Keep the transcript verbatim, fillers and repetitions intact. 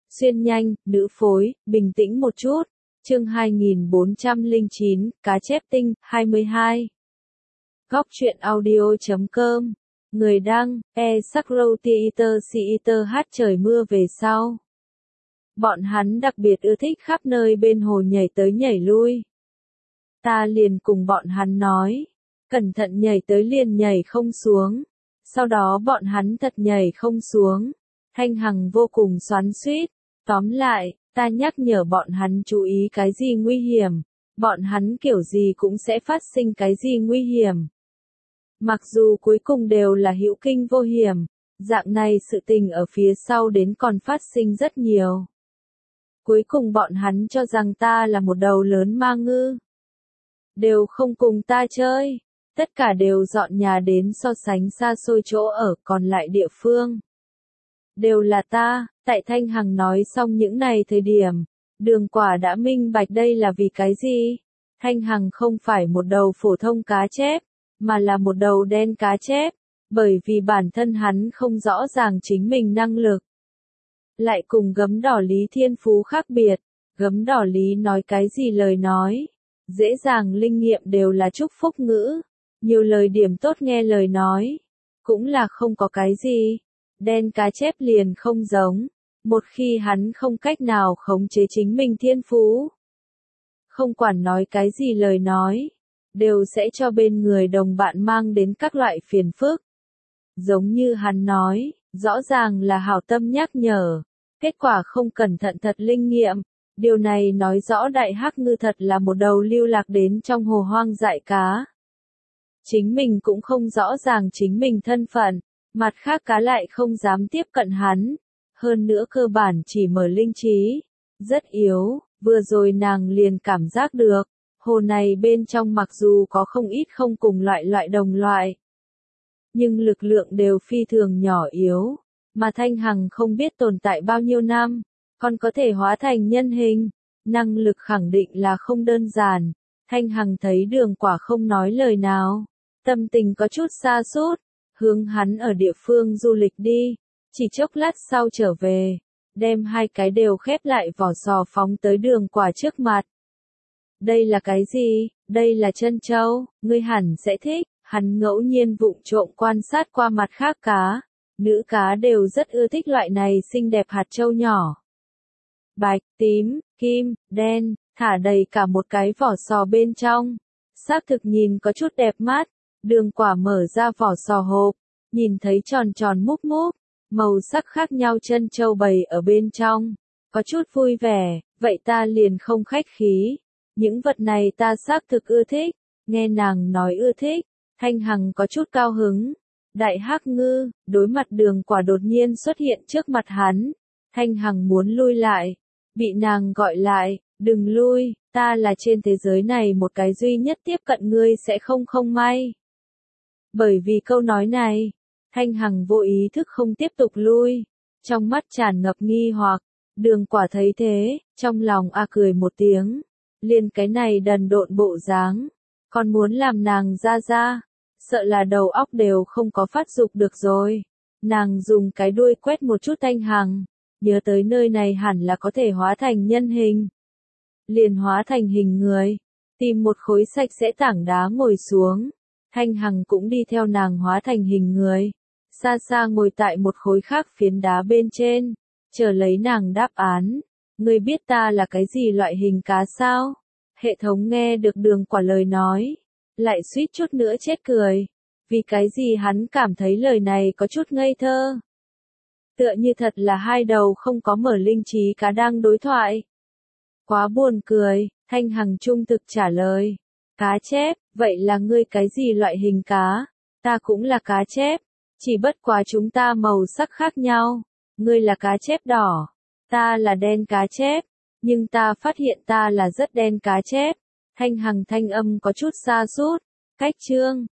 Xuyên nhanh, nữ phối, bình tĩnh một chút. Chương hai nghìn bốn trăm lẻ chín, cá chép tinh, hai mươi hai. Góc truyện audio chấm com. Người đăng, e Sakro Theater Theater hát trời mưa về sau. Bọn hắn đặc biệt ưa thích khắp nơi bên hồ nhảy tới nhảy lui. Ta liền cùng bọn hắn nói, cẩn thận nhảy tới liền nhảy không xuống. Sau đó bọn hắn thật nhảy không xuống. Thanh Hằng vô cùng xoắn xuýt. Tóm lại, ta nhắc nhở bọn hắn chú ý cái gì nguy hiểm. Bọn hắn kiểu gì cũng sẽ phát sinh cái gì nguy hiểm. Mặc dù cuối cùng đều là hữu kinh vô hiểm, dạng này sự tình ở phía sau đến còn phát sinh rất nhiều. Cuối cùng bọn hắn cho rằng ta là một đầu lớn ma ngư. Đều không cùng ta chơi, tất cả đều dọn nhà đến so sánh xa xôi chỗ ở còn lại địa phương. Đều là ta, tại Thanh Hằng nói xong những này thời điểm, Đường Quả đã minh bạch đây là vì cái gì. Thanh Hằng không phải một đầu phổ thông cá chép, mà là một đầu đen cá chép, bởi vì bản thân hắn không rõ ràng chính mình năng lực. Lại cùng gấm đỏ Lý Thiên Phú khác biệt, gấm đỏ Lý nói cái gì lời nói, dễ dàng linh nghiệm đều là chúc phúc ngữ, nhiều lời điểm tốt nghe lời nói, cũng là không có cái gì. Đen cá chép liền không giống, một khi hắn không cách nào khống chế chính mình thiên phú. Không quản nói cái gì lời nói, đều sẽ cho bên người đồng bạn mang đến các loại phiền phức. Giống như hắn nói, rõ ràng là hảo tâm nhắc nhở, kết quả không cẩn thận thật linh nghiệm. Điều này nói rõ đại hắc ngư thật là một đầu lưu lạc đến trong hồ hoang dại cá. Chính mình cũng không rõ ràng chính mình thân phận. Mặt khác cá lại không dám tiếp cận hắn, hơn nữa cơ bản chỉ mở linh trí, rất yếu, vừa rồi nàng liền cảm giác được, hồ này bên trong mặc dù có không ít không cùng loại loại đồng loại, nhưng lực lượng đều phi thường nhỏ yếu, mà Thanh Hằng không biết tồn tại bao nhiêu năm, còn có thể hóa thành nhân hình, năng lực khẳng định là không đơn giản. Thanh Hằng thấy Đường Quả không nói lời nào, tâm tình có chút sa sút. Hướng hắn ở địa phương du lịch đi, chỉ chốc lát sau trở về, đem hai cái đều khép lại vỏ sò phóng tới Đường Quả trước mặt. Đây là cái gì? Đây là trân châu, ngươi hẳn sẽ thích. Hắn ngẫu nhiên vụng trộm quan sát qua mặt khác cá, nữ cá đều rất ưa thích loại này xinh đẹp hạt châu nhỏ. Bạch, tím, kim, đen, thả đầy cả một cái vỏ sò bên trong. Xác thực nhìn có chút đẹp mắt. Đường Quả mở ra vỏ sò hộp, nhìn thấy tròn tròn múc múc, màu sắc khác nhau chân châu bày ở bên trong, có chút vui vẻ, vậy ta liền không khách khí, những vật này ta xác thực ưa thích. Nghe nàng nói ưa thích, Thanh Hằng có chút cao hứng. Đại hắc ngư, đối mặt Đường Quả đột nhiên xuất hiện trước mặt hắn, Thanh Hằng muốn lui lại, bị nàng gọi lại, đừng lui, ta là trên thế giới này một cái duy nhất tiếp cận ngươi sẽ không không may. Bởi vì câu nói này, Thanh Hằng vô ý thức không tiếp tục lui, trong mắt tràn ngập nghi hoặc. Đường Quả thấy thế, trong lòng a cười một tiếng, liền cái này đần độn bộ dáng, còn muốn làm nàng ra ra, sợ là đầu óc đều không có phát dục được rồi. Nàng dùng cái đuôi quét một chút Thanh Hằng, nhớ tới nơi này hẳn là có thể hóa thành nhân hình. Liền hóa thành hình người, tìm một khối sạch sẽ tảng đá ngồi xuống. Thanh Hằng cũng đi theo nàng hóa thành hình người, xa xa ngồi tại một khối khác phiến đá bên trên, chờ lấy nàng đáp án. Ngươi biết ta là cái gì loại hình cá sao? Hệ thống nghe được Đường Quả lời nói, lại suýt chút nữa chết cười, vì cái gì hắn cảm thấy lời này có chút ngây thơ. Tựa như thật là hai đầu không có mở linh trí cá đang đối thoại. Quá buồn cười, Thanh Hằng trung thực trả lời. Cá chép, vậy là ngươi cái gì loại hình cá? Ta cũng là cá chép, chỉ bất quá chúng ta màu sắc khác nhau. Ngươi là cá chép đỏ, ta là đen cá chép, nhưng ta phát hiện ta là rất đen cá chép. Thanh Hằng thanh âm có chút sa sút. Cách chương